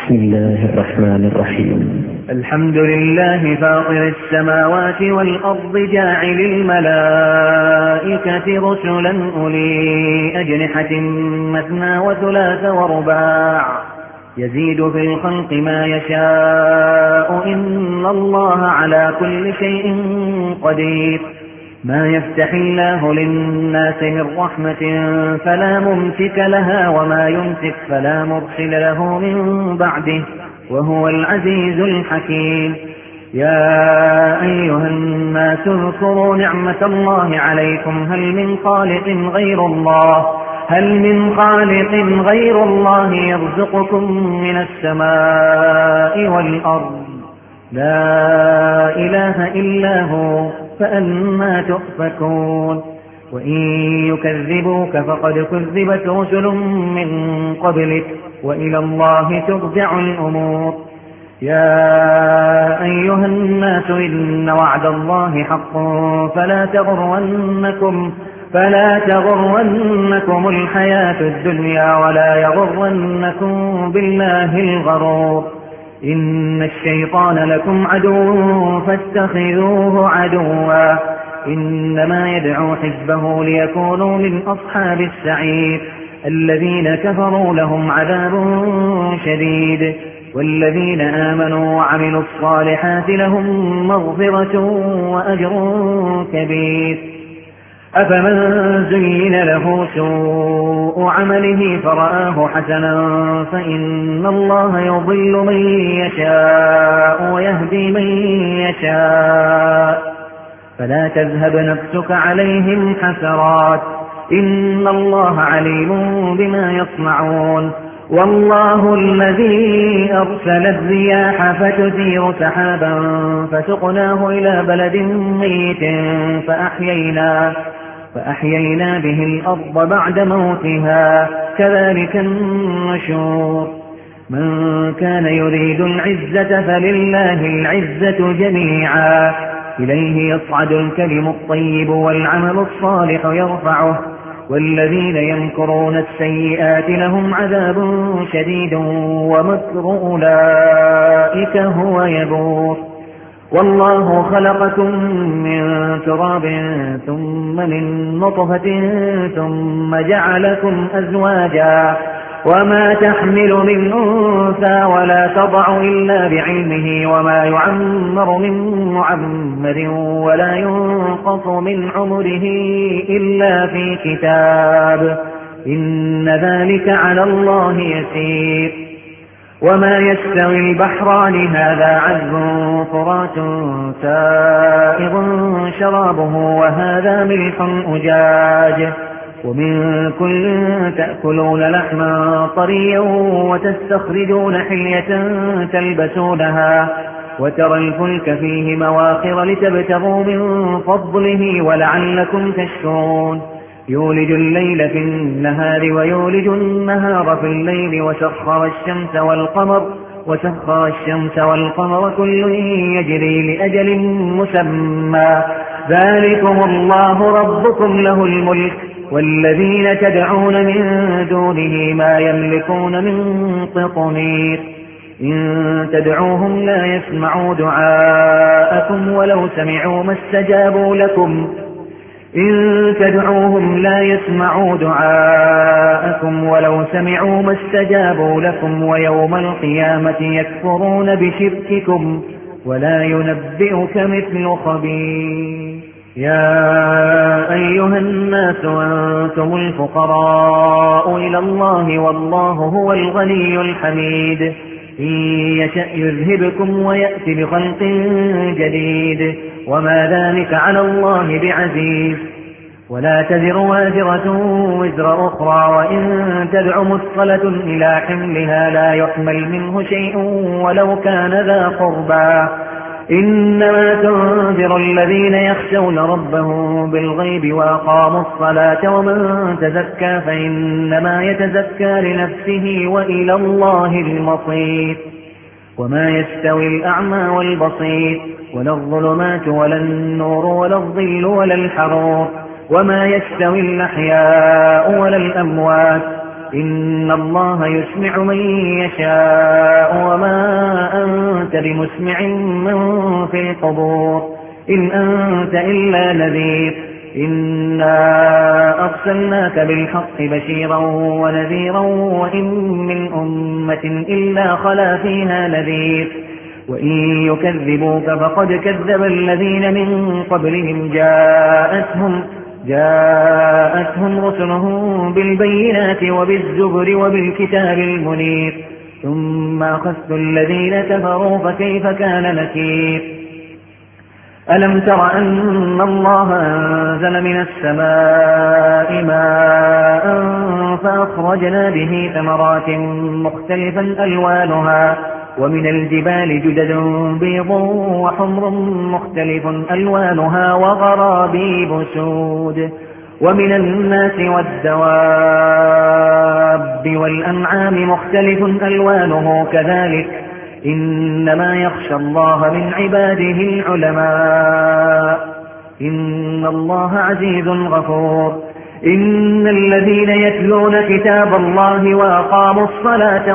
بسم الله الرحمن الرحيم. الحمد لله فاطر السماوات والأرض جاعل الملائكة رسلا أولي أجنحة مثنى وثلاث ورباع يزيد في الخلق ما يشاء إن الله على كل شيء قدير. ما يفتح الله للناس من رحمة فلا ممسك لها وما يمسك فلا مرسل له من بعده وهو العزيز الحكيم. يا أيها الناس اذكروا نعمة الله عليكم هل من خالق غير الله يرزقكم من السماء والأرض لا إله إلا هو فأنى تؤفكون. وإن يكذبوك فقد كذبت رسل من قبلك وإلى الله ترجع الأمور. يا أيها الناس إن وعد الله حق فلا تغرنكم الحياة الدنيا ولا يغرنكم بالله الغرور. إن الشيطان لكم عدو فاتخذوه عدوا إنما يدعو حزبه ليكونوا من أصحاب السعير. الذين كفروا لهم عذاب شديد والذين آمنوا وعملوا الصالحات لهم مغفرة وأجر كبير. أفمن زين له سوء عمله فرآه حسنا فإن الله يضل من يشاء ويهدي من يشاء فلا تذهب نفسك عليهم حسرات إن الله عليم بما يصنعون. والله الذي أرسل الرياح فتثير سحابا فسقناه إلى بلد ميت فأحيينا به الأرض بعد موتها كذلك النشور. من كان يريد العزة فلله العزة جميعا إليه يصعد الكلم الطيب والعمل الصالح يرفعه والذين يمكرون السيئات لهم عذاب شديد ومكر أولئك هو يبور. والله خلقكم من تراب ثم من نطفة ثم جعلكم أزواجا وما تحمل من أنثى ولا تضع إلا بعلمه وما يعمر من معمر ولا ينقص من عمره إلا في كتاب إن ذلك على الله يسير. وما يستوي البحران هذا عذب فرات سائغ شرابه وهذا ملح أجاج ومن كل تأكلون لحما طريا وتستخرجون حلية تلبسونها وترى الفلك فيه مواخر لتبتغوا من فضله ولعلكم تشكرون. يولج الليل في النهار ويولج النهار في الليل وسخر الشمس والقمر كل يجري لأجل مسمى ذلكم الله ربكم له الملك والذين تدعون من دونه ما يملكون من قطمير. إن تدعوهم لا يسمعوا دعاءكم ولو سمعوا ما استجابوا لكم ويوم القيامة يكفرون بشرككم ولا ينبئك مثل خبير. يا أيها الناس أنتم الفقراء إلى الله والله هو الغني الحميد. إن يشأ يذهبكم ويأتي بخلق جديد وما ذلك على الله بعزيز. ولا تزر وازرة وزر أخرى وإن تدع مثقلة إلى حملها لا يحمل منه شيء ولو كان ذا قربى إنما تنذر الذين يخشون ربهم بالغيب وأقاموا الصلاة ومن تزكى فإنما يتزكى لنفسه وإلى الله المصير. وما يستوي الأعمى والبصير ولا الظلمات ولا النور ولا الظل ولا الحرور وما يستوي الأحياء ولا الأموات إن الله يسمع من يشاء بمسمع من في القبور إن أنت إلا نذير إنا أرسلناك بالحق بشيرا ونذيرا وإن من أمة إلا خلا فيها نذير وإن يكذبوك فقد كذب الذين من قبلهم جاءتهم رسلهم بالبينات وبالزبر وبالكتاب المنير ثم أخذت الذين كفروا فكيف كان نكير ألم تر أن الله أنزل من السماء ماء فأخرجنا به ثمرات مختلفا ألوانها ومن الجبال جدد بيض وحمر مختلف ألوانها وغرابيب سود ومن الناس والدواب والأنعام مختلف ألوانه كذلك إنما يخشى الله من عباده العلماء إن الله عزيز غفور إن الذين يتلون كتاب الله وأقاموا الصلاة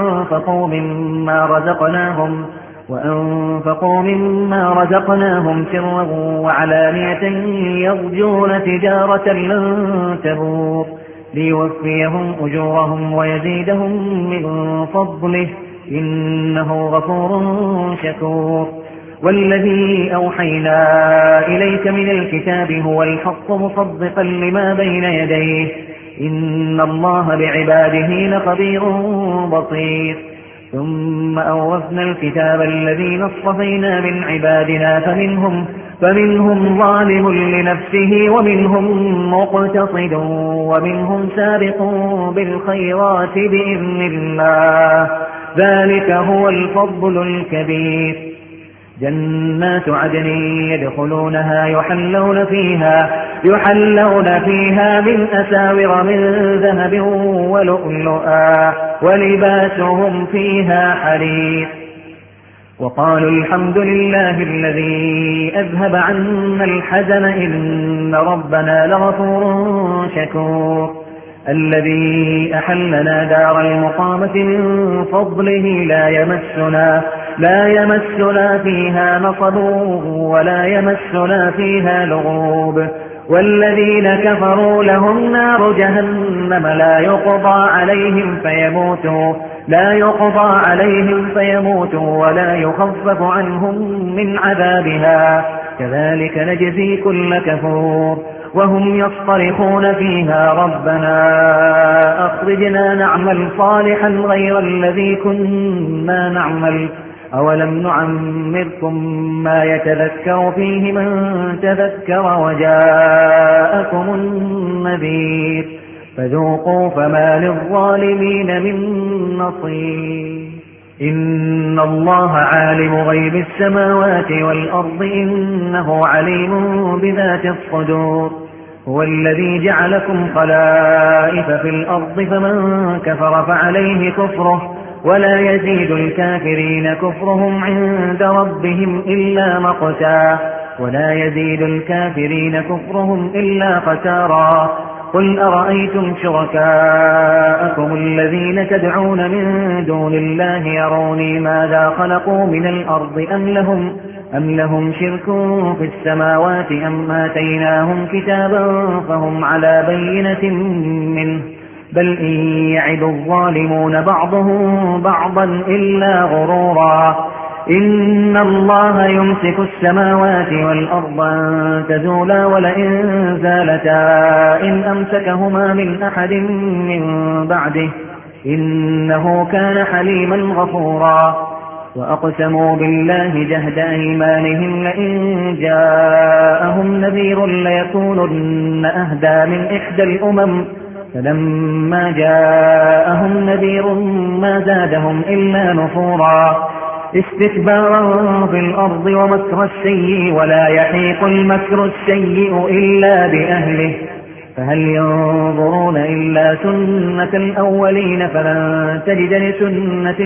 وأنفقوا مما رزقناهم سرا وعلانية يرجون تجارة لن تبور ليوفيهم أجورهم ويزيدهم من فضله إنه غفور شكور والذي أوحينا إليك من الكتاب هو الحق مصدقا لما بين يديه إن الله بعباده لخبير بصير ثم أورثنا الكتاب الذين اصطفينا من عبادنا فمنهم ظالم لنفسه ومنهم مقتصد ومنهم سابق بالخيرات بإذن الله ذلك هو الفضل الكبير جنات عدن يدخلونها يحلون فيها من أساور من ذهب ولؤلؤا ولباسهم فيها حرير وقالوا الحمد لله الذي أذهب عنا الحزن إن ربنا لغفور شكور الذي أحلنا دار المقامة من فضله لا يمسنا فيها نصب ولا يمسنا فيها لغوب والذين كفروا لهم نار جهنم لا يقضى عليهم فيموتوا ولا يخفف عنهم من عذابها كذلك نجزي كل كفور وهم يصطرخون فيها ربنا أخرجنا نعمل صالحا غير الذي كنا نعمل أولم نعمركم ما يتذكر فيه من تذكر وجاءكم النذير فذوقوا فما للظالمين من نصير إن الله عالم غيب السماوات والأرض إنه عليم بذات الصدور هو الذي جعلكم خلائف في الأرض فمن كفر فعليه كفره ولا يزيد الكافرين كفرهم عند ربهم إلا مقتا خسارا قل أرأيتم شركاءكم الذين تدعون من دون الله يروني ماذا خلقوا من الأرض أم لهم شرك في السماوات أم آتيناهم كتابا فهم على بينة منه بل إن يعد الظالمون بعضهم بعضا إلا غرورا إن الله يمسك السماوات والأرض أن تزولا ولئن زالتا إن أمسكهما من أحد من بعده إنه كان حليما غفورا وأقسموا بالله جهد أيمانهم لئن جاءهم نذير ليكونن أهدى من إحدى الأمم فلما جاءهم نذير ما زادهم إلا نفورا استكبارا في الأرض ومكر السيء ولا يحيق المكر السيء إلا بأهله فهل ينظرون إلا سنة الأولين فلن تجد لسنة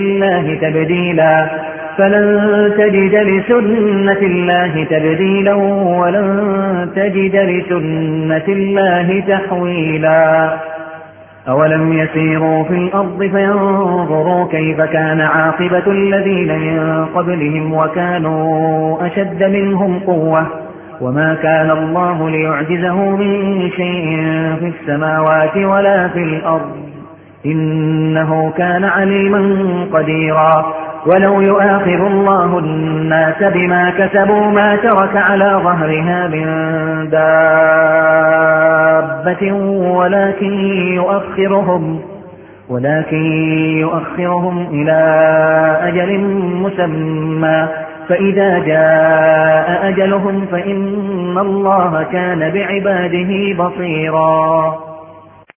الله تبديلا ولن تجد لسنة الله تحويلا أولم يسيروا في الأرض فينظروا كيف كان عاقبة الذين من قبلهم وكانوا أشد منهم قوة وما كان الله ليعجزه من شيء في السماوات ولا في الأرض إنه كان عليما قديرا ولو يؤاخذ الله الناس بما كسبوا ما ترك على ظهرها من دابة ولكن يؤخرهم إلى أجل مسمى فإذا جاء أجلهم فإن الله كان بعباده بصيرا